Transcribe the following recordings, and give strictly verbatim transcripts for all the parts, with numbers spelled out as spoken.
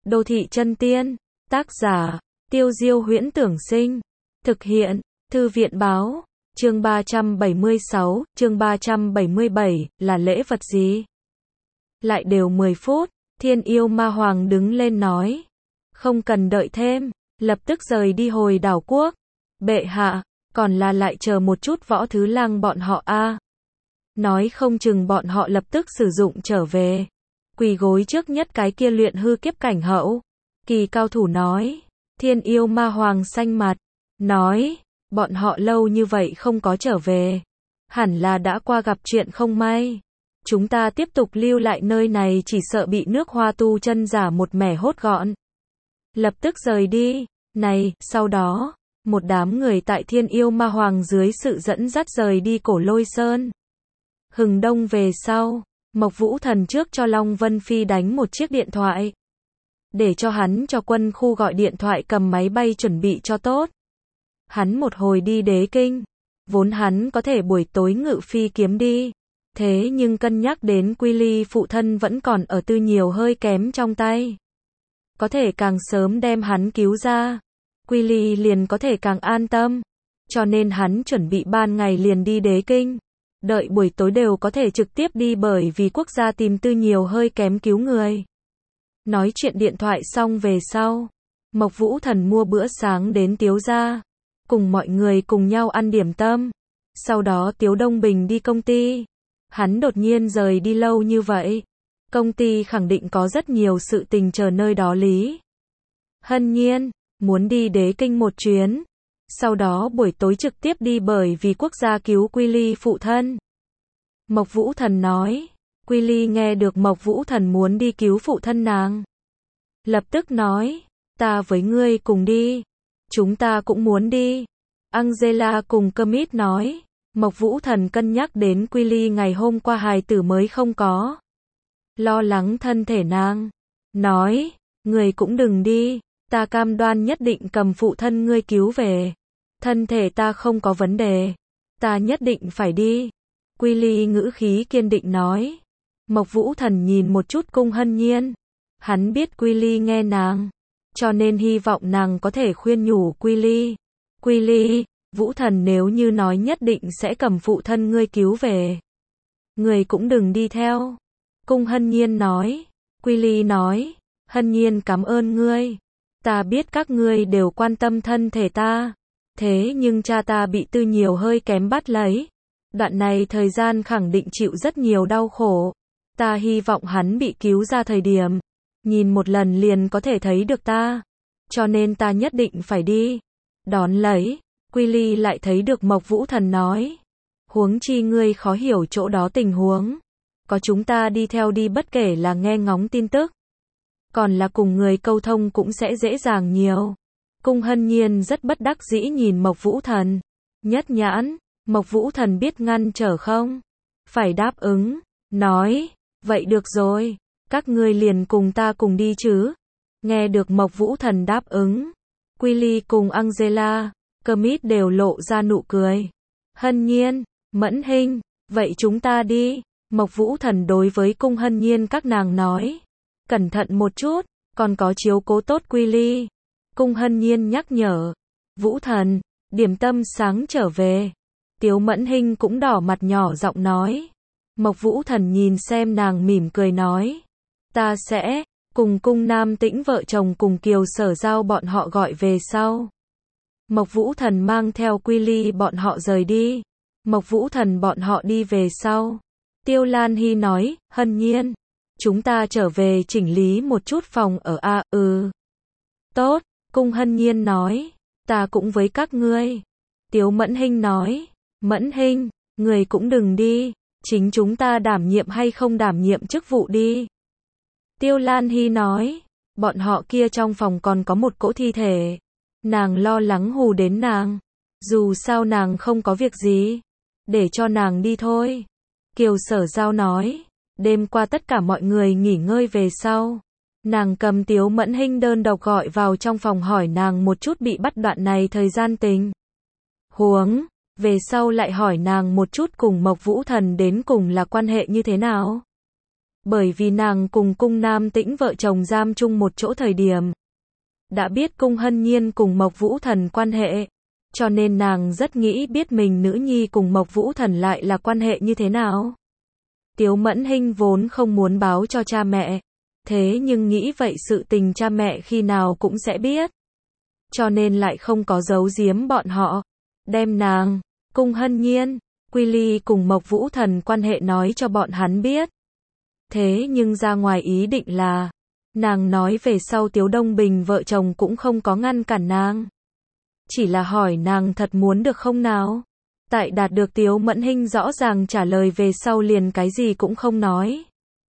Đô thị chân tiên, tác giả, Tiêu Diêu Huyễn Tưởng Sinh, thực hiện, Thư viện báo, chương ba trăm bảy mươi sáu, chương ba trăm bảy mươi bảy, là lễ vật gì? Lại đều mười phút, Thiên Yêu Ma Hoàng đứng lên nói, không cần đợi thêm, lập tức rời đi hồi đảo quốc. Bệ hạ, còn là lại chờ một chút Võ Thứ Lang bọn họ a. Nói không chừng bọn họ lập tức sử dụng trở về. Quỳ gối trước nhất cái kia luyện hư kiếp cảnh hậu kỳ cao thủ nói. Thiên Yêu Ma Hoàng xanh mặt, nói, bọn họ lâu như vậy không có trở về, hẳn là đã qua gặp chuyện không may. Chúng ta tiếp tục lưu lại nơi này chỉ sợ bị nước Hoa tu chân giả một mẻ hốt gọn. Lập tức rời đi. Này, sau đó, một đám người tại Thiên Yêu Ma Hoàng dưới sự dẫn dắt rời đi Cổ Lôi Sơn. Hừng đông về sau, Mộc Vũ Thần trước cho Long Vân Phi đánh một chiếc điện thoại, để cho hắn cho quân khu gọi điện thoại cầm máy bay chuẩn bị cho tốt. Hắn một hồi đi Đế Kinh, vốn hắn có thể buổi tối ngự phi kiếm đi, thế nhưng cân nhắc đến Quy Ly phụ thân vẫn còn ở Tư Nhiều hơi kém trong tay, có thể càng sớm đem hắn cứu ra, Quy Ly liền có thể càng an tâm, cho nên hắn chuẩn bị ban ngày liền đi Đế Kinh, đợi buổi tối đều có thể trực tiếp đi bởi vì quốc gia tìm Tư Nhiều hơi kém cứu người. Nói chuyện điện thoại xong về sau, Mộc Vũ Thần mua bữa sáng đến Tiếu gia, cùng mọi người cùng nhau ăn điểm tâm. Sau đó Tiếu Đông Bình đi công ty. Hắn đột nhiên rời đi lâu như vậy, công ty khẳng định có rất nhiều sự tình chờ nơi đó Lý Hân Nhiên muốn đi Đế Kinh một chuyến, sau đó buổi tối trực tiếp đi bởi vì quốc gia cứu Quy Ly phụ thân. Mộc Vũ Thần nói. Quy Ly nghe được Mộc Vũ Thần muốn đi cứu phụ thân nàng, lập tức nói, ta với ngươi cùng đi, chúng ta cũng muốn đi. Angela cùng Kermit nói. Mộc Vũ Thần cân nhắc đến Quy Ly ngày hôm qua hài tử mới không có, lo lắng thân thể nàng, nói, người cũng đừng đi, ta cam đoan nhất định cầm phụ thân ngươi cứu về, thân thể ta không có vấn đề, ta nhất định phải đi. Quy Ly ngữ khí kiên định nói. Mộc Vũ Thần nhìn một chút Cung Hân Nhiên, hắn biết Quy Ly nghe nàng, cho nên hy vọng nàng có thể khuyên nhủ Quy Ly. Quy Ly, Vũ Thần nếu như nói nhất định sẽ cầm phụ thân ngươi cứu về, người cũng đừng đi theo. Cung Hân Nhiên nói. Quy Ly nói, Hân Nhiên cảm ơn ngươi, ta biết các ngươi đều quan tâm thân thể ta, thế nhưng cha ta bị Tư Nhiều hơi kém bắt lấy, đoạn này thời gian khẳng định chịu rất nhiều đau khổ, ta hy vọng hắn bị cứu ra thời điểm, nhìn một lần liền có thể thấy được ta, cho nên ta nhất định phải đi, đón lấy. Quy Ly lại thấy được Mộc Vũ Thần nói, huống chi ngươi khó hiểu chỗ đó tình huống, có chúng ta đi theo đi bất kể là nghe ngóng tin tức, còn là cùng người câu thông cũng sẽ dễ dàng nhiều. Cung Hân Nhiên rất bất đắc dĩ nhìn Mộc Vũ Thần, nhất nhãn. Mộc Vũ Thần biết ngăn trở không, phải đáp ứng, nói, vậy được rồi, các ngươi liền cùng ta cùng đi chứ. Nghe được Mộc Vũ Thần đáp ứng, Quy Ly cùng Angela, Kermit đều lộ ra nụ cười. Hân Nhiên, Mẫn Hinh, vậy chúng ta đi. Mộc Vũ Thần đối với Cung Hân Nhiên các nàng nói, cẩn thận một chút, còn có chiếu cố tốt Quy Ly. Cung Hân Nhiên nhắc nhở, Vũ Thần, điểm tâm sáng trở về. Tiếu Mẫn Hinh cũng đỏ mặt nhỏ giọng nói. Mộc Vũ Thần nhìn xem nàng mỉm cười nói, ta sẽ cùng Cung Nam Tĩnh vợ chồng cùng Kiều Sở Giao bọn họ gọi về sau. Mộc Vũ Thần mang theo Quy Ly bọn họ rời đi. Mộc Vũ Thần bọn họ đi về sau. Tiêu Lan Hy nói, Hân Nhiên, chúng ta trở về chỉnh lý một chút phòng ở a. Ừ. Tốt. Cung Hân Nhiên nói, ta cũng với các ngươi. Tiếu Mẫn Hinh nói, Mẫn Hinh, người cũng đừng đi, chính chúng ta đảm nhiệm hay không đảm nhiệm chức vụ đi. Tiêu Lan Hy nói, bọn họ kia trong phòng còn có một cỗ thi thể, nàng lo lắng hù đến nàng, dù sao nàng không có việc gì, để cho nàng đi thôi. Kiều Sở Giao nói, đêm qua tất cả mọi người nghỉ ngơi về sau, nàng cầm Tiếu Mẫn Hinh đơn độc gọi vào trong phòng hỏi nàng một chút bị bắt đoạn này thời gian tình huống, về sau lại hỏi nàng một chút cùng Mộc Vũ Thần đến cùng là quan hệ như thế nào. Bởi vì nàng cùng Cung Nam Tĩnh vợ chồng giam chung một chỗ thời điểm, đã biết Cung Hân Nhiên cùng Mộc Vũ Thần quan hệ, cho nên nàng rất nghĩ biết mình nữ nhi cùng Mộc Vũ Thần lại là quan hệ như thế nào. Tiếu Mẫn Hinh vốn không muốn báo cho cha mẹ, thế nhưng nghĩ vậy sự tình cha mẹ khi nào cũng sẽ biết, cho nên lại không có giấu giếm bọn họ, đem nàng, Cung Hân Nhiên, Quy Ly cùng Mộc Vũ Thần quan hệ nói cho bọn hắn biết. Thế nhưng ra ngoài ý định là, nàng nói về sau Tiếu Đông Bình vợ chồng cũng không có ngăn cản nàng. Chỉ là hỏi nàng thật muốn được không nào? Tại đạt được Tiếu Mẫn Hinh rõ ràng trả lời về sau liền cái gì cũng không nói.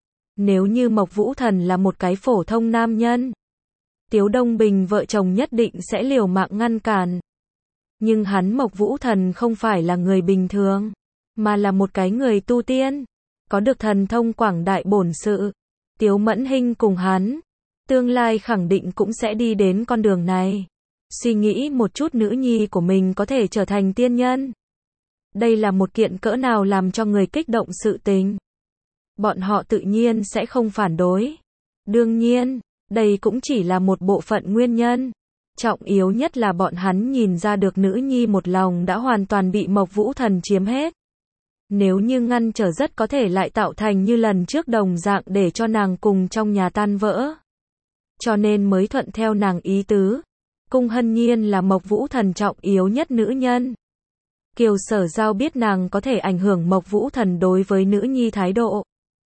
Nếu như Mộc Vũ Thần là một cái phổ thông nam nhân, Tiếu Đông Bình vợ chồng nhất định sẽ liều mạng ngăn cản. Nhưng hắn Mộc Vũ Thần không phải là người bình thường, mà là một cái người tu tiên, có được thần thông quảng đại bổn sự. Tiếu Mẫn Hinh cùng hắn, tương lai khẳng định cũng sẽ đi đến con đường này. Suy nghĩ một chút nữ nhi của mình có thể trở thành tiên nhân. Đây là một kiện cỡ nào làm cho người kích động sự tình. Bọn họ tự nhiên sẽ không phản đối. Đương nhiên, đây cũng chỉ là một bộ phận nguyên nhân. Trọng yếu nhất là bọn hắn nhìn ra được nữ nhi một lòng đã hoàn toàn bị Mộc Vũ Thần chiếm hết. Nếu như ngăn trở rất có thể lại tạo thành như lần trước đồng dạng để cho nàng cùng trong nhà tan vỡ. Cho nên mới thuận theo nàng ý tứ. Cung Hân Nhiên là Mộc Vũ Thần trọng yếu nhất nữ nhân. Kiều Sở Giao biết nàng có thể ảnh hưởng Mộc Vũ Thần đối với nữ nhi thái độ.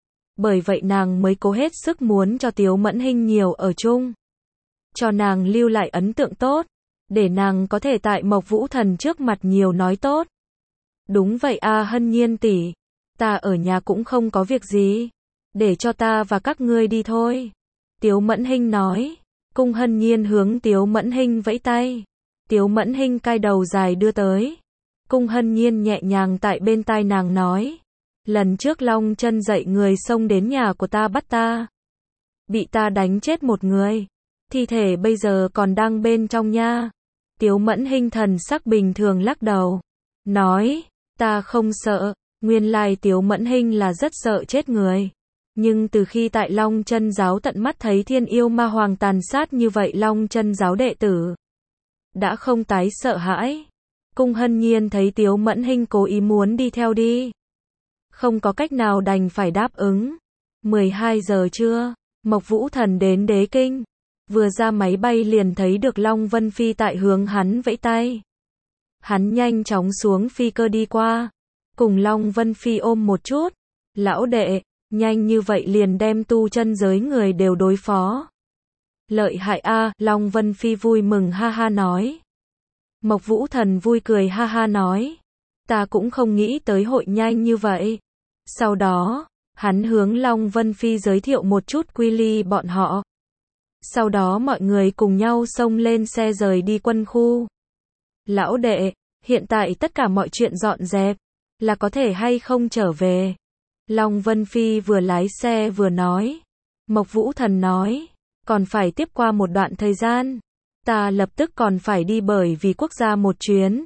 Bởi vậy nàng mới cố hết sức muốn cho Tiếu Mẫn Hinh nhiều ở chung. Cho nàng lưu lại ấn tượng tốt. Để nàng có thể tại Mộc Vũ Thần trước mặt nhiều nói tốt. Đúng vậy a Hân Nhiên tỷ, ta ở nhà cũng không có việc gì. Để cho ta và các ngươi đi thôi. Tiếu Mẫn Hinh nói. Cung Hân Nhiên hướng Tiếu Mẫn Hinh vẫy tay. Tiếu Mẫn Hinh cai đầu dài đưa tới. Cung Hân Nhiên nhẹ nhàng tại bên tai nàng nói. Lần trước Long Chân dạy người xông đến nhà của ta bắt ta. Bị ta đánh chết một người. Thi thể bây giờ còn đang bên trong nha. Tiếu Mẫn Hinh thần sắc bình thường lắc đầu. Nói, ta không sợ. Nguyên lai Tiếu Mẫn Hinh là rất sợ chết người. Nhưng từ khi tại Long Chân giáo tận mắt thấy Thiên Yêu Ma Hoàng tàn sát như vậy Long Chân giáo đệ tử đã không tái sợ hãi. Cung Hân Nhiên thấy Tiếu Mẫn Hinh cố ý muốn đi theo đi. Không có cách nào đành phải đáp ứng. mười hai giờ trưa, Mộc Vũ Thần đến Đế Kinh. Vừa ra máy bay liền thấy được Long Vân Phi tại hướng hắn vẫy tay. Hắn nhanh chóng xuống phi cơ đi qua. Cùng Long Vân Phi ôm một chút. Lão đệ, nhanh như vậy liền đem tu chân giới người đều đối phó. Lợi hại a, Long Vân Phi vui mừng ha ha nói. Mộc Vũ Thần vui cười ha ha nói. Ta cũng không nghĩ tới hội nhanh như vậy. Sau đó, hắn hướng Long Vân Phi giới thiệu một chút Quy Ly bọn họ. Sau đó mọi người cùng nhau xông lên xe rời đi quân khu. Lão đệ, hiện tại tất cả mọi chuyện dọn dẹp, là có thể hay không trở về? Long Vân Phi vừa lái xe vừa nói. Mộc Vũ Thần nói, còn phải tiếp qua một đoạn thời gian. Ta lập tức còn phải đi bởi vì quốc gia một chuyến.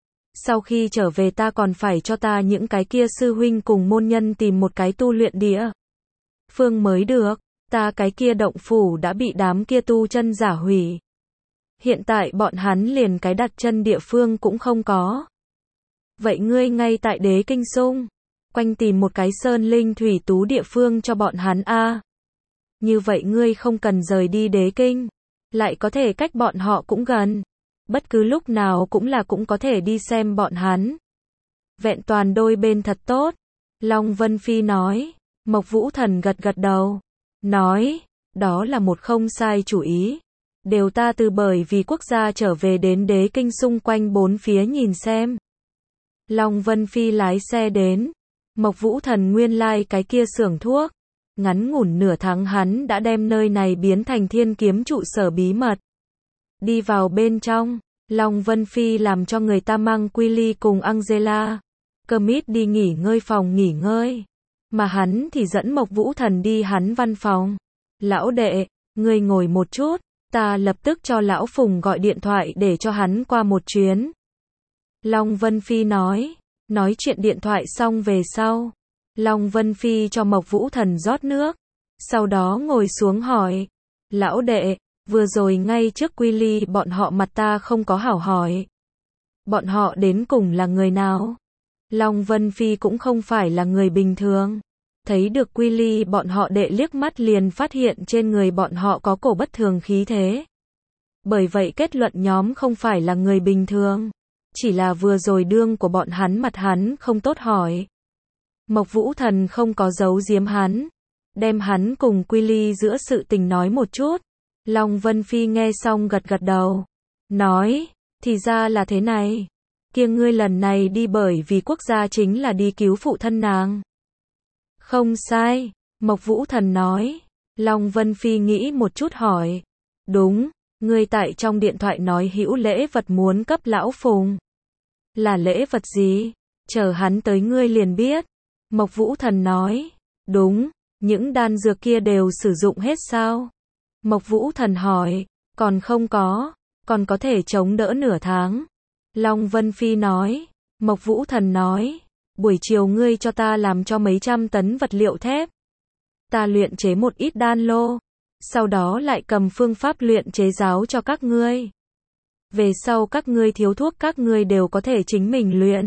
Sau khi trở về ta còn phải cho ta những cái kia sư huynh cùng môn nhân tìm một cái tu luyện địa phương mới được. Ta cái kia động phủ đã bị đám kia tu chân giả hủy. Hiện tại bọn hắn liền cái đặt chân địa phương cũng không có. Vậy ngươi ngay tại Đế Kinh xung quanh tìm một cái sơn linh thủy tú địa phương cho bọn hắn a. Như vậy ngươi không cần rời đi Đế Kinh, lại có thể cách bọn họ cũng gần. Bất cứ lúc nào cũng là cũng có thể đi xem bọn hắn. Vẹn toàn đôi bên thật tốt. Long Vân Phi nói. Mộc Vũ Thần gật gật đầu. Nói, đó là một không sai chủ ý. Đều ta từ bởi vì quốc gia trở về đến Đế Kinh xung quanh bốn phía nhìn xem. Long Vân Phi lái xe đến. Mộc Vũ Thần nguyên lai like cái kia xưởng thuốc. Ngắn ngủn nửa tháng hắn đã đem nơi này biến thành Thiên Kiếm trụ sở bí mật. Đi vào bên trong, Long Vân Phi làm cho người ta mang Quy Ly cùng Angela, Kermit đi nghỉ ngơi phòng nghỉ ngơi. Mà hắn thì dẫn Mộc Vũ Thần đi hắn văn phòng. Lão đệ, ngươi ngồi một chút, ta lập tức cho Lão Phùng gọi điện thoại để cho hắn qua một chuyến. Long Vân Phi nói, nói chuyện điện thoại xong về sau. Long Vân Phi cho Mộc Vũ Thần rót nước, sau đó ngồi xuống hỏi, lão đệ, vừa rồi ngay trước Quy Ly bọn họ mặt ta không có hảo hỏi. Bọn họ đến cùng là người nào? Long Vân Phi cũng không phải là người bình thường. Thấy được Quy Ly bọn họ đệ liếc mắt liền phát hiện trên người bọn họ có cổ bất thường khí thế. Bởi vậy kết luận nhóm không phải là người bình thường. Chỉ là vừa rồi đương của bọn hắn mặt hắn không tốt hỏi. Mộc Vũ Thần không có giấu giếm hắn. Đem hắn cùng Quy Ly giữa sự tình nói một chút. Long Vân Phi nghe xong gật gật đầu. Nói, thì ra là thế này. Kia ngươi lần này đi bởi vì quốc gia chính là đi cứu phụ thân nàng. Không sai, Mộc Vũ Thần nói. Long Vân Phi nghĩ một chút hỏi. Đúng, ngươi tại trong điện thoại nói hữu lễ vật muốn cấp lão Phùng. Là lễ vật gì? Chờ hắn tới ngươi liền biết. Mộc Vũ Thần nói. Đúng, những đan dược kia đều sử dụng hết sao? Mộc Vũ Thần hỏi. Còn không có, còn có thể chống đỡ nửa tháng. Long Vân Phi nói. Mộc Vũ Thần nói. Buổi chiều ngươi cho ta làm cho mấy trăm tấn vật liệu thép. Ta luyện chế một ít đan lô. Sau đó lại cầm phương pháp luyện chế giáo cho các ngươi. Về sau các ngươi thiếu thuốc các ngươi đều có thể chính mình luyện.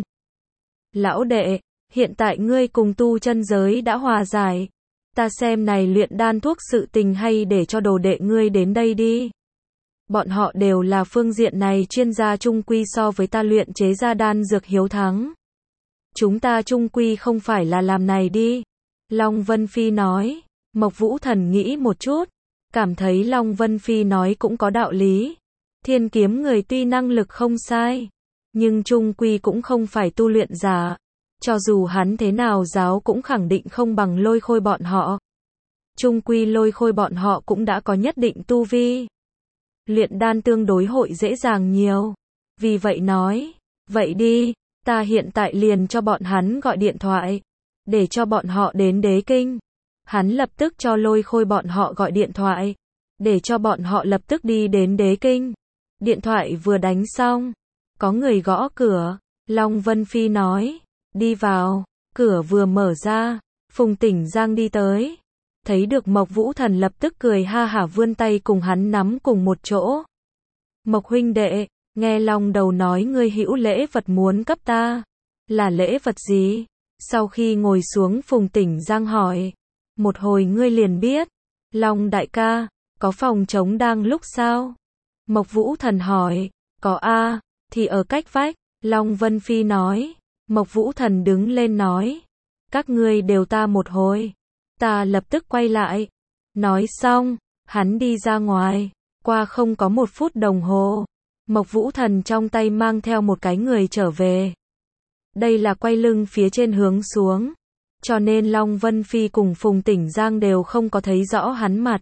Lão đệ, hiện tại ngươi cùng tu chân giới đã hòa giải. Ta xem này luyện đan thuốc sự tình hay để cho đồ đệ ngươi đến đây đi. Bọn họ đều là phương diện này chuyên gia trung quy so với ta luyện chế ra đan dược hiếu thắng. Chúng ta trung quy không phải là làm này đi. Long Vân Phi nói. Mộc Vũ Thần nghĩ một chút. Cảm thấy Long Vân Phi nói cũng có đạo lý. Thiên kiếm người tuy năng lực không sai. Nhưng trung quy cũng không phải tu luyện giả. Cho dù hắn thế nào giáo cũng khẳng định không bằng Lôi Khôi bọn họ. Trung quy Lôi Khôi bọn họ cũng đã có nhất định tu vi. Luyện đan tương đối hội dễ dàng nhiều. Vì vậy nói. Vậy đi. Ta hiện tại liền cho bọn hắn gọi điện thoại. Để cho bọn họ đến Đế Kinh. Hắn lập tức cho Lôi Khôi bọn họ gọi điện thoại. Để cho bọn họ lập tức đi đến Đế Kinh. Điện thoại vừa đánh xong. Có người gõ cửa. Long Vân Phi nói. Đi vào. Cửa vừa mở ra. Phùng Tỉnh Giang đi tới. Thấy được Mộc Vũ Thần lập tức cười ha hả vươn tay cùng hắn nắm cùng một chỗ. Mộc huynh đệ. Nghe Long Đầu nói ngươi hữu lễ vật muốn cấp ta. Là lễ vật gì? Sau khi ngồi xuống Phùng Tỉnh Giang hỏi. Một hồi ngươi liền biết. Long đại ca, có phòng trống đang lúc sao? Mộc Vũ Thần hỏi. Có a, thì ở cách vách. Long Vân Phi nói. Mộc Vũ Thần đứng lên nói. Các ngươi đều ta một hồi. Ta lập tức quay lại. Nói xong, hắn đi ra ngoài. Qua không có một phút đồng hồ. Mộc Vũ Thần trong tay mang theo một cái người trở về. Đây là quay lưng phía trên hướng xuống. Cho nên Long Vân Phi cùng Phùng Tỉnh Giang đều không có thấy rõ hắn mặt.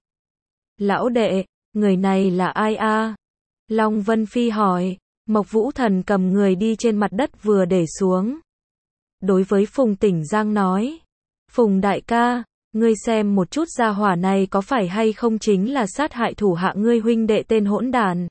Lão đệ, người này là ai a? Long Vân Phi hỏi. Mộc Vũ Thần cầm người đi trên mặt đất vừa để xuống. Đối với Phùng Tỉnh Giang nói. Phùng đại ca, ngươi xem một chút gia hỏa này có phải hay không chính là sát hại thủ hạ ngươi huynh đệ tên hỗn đàn.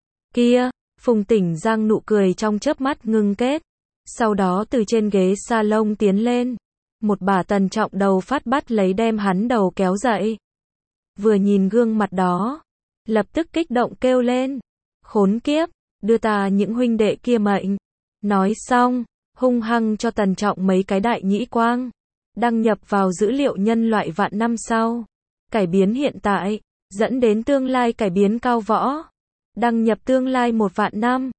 Kia, Phùng Tỉnh Giang nụ cười trong chớp mắt ngưng kết. Sau đó từ trên ghế salon tiến lên. Một bà tần trọng đầu phát bắt lấy đem hắn đầu kéo dậy. Vừa nhìn gương mặt đó. Lập tức kích động kêu lên. Khốn kiếp, đưa ta những huynh đệ kia mệnh. Nói xong, hung hăng cho tần trọng mấy cái đại nhĩ quang. Đăng nhập vào dữ liệu nhân loại vạn năm sau. Cải biến hiện tại, dẫn đến tương lai cải biến cao võ. Đăng nhập tương lai một vạn năm.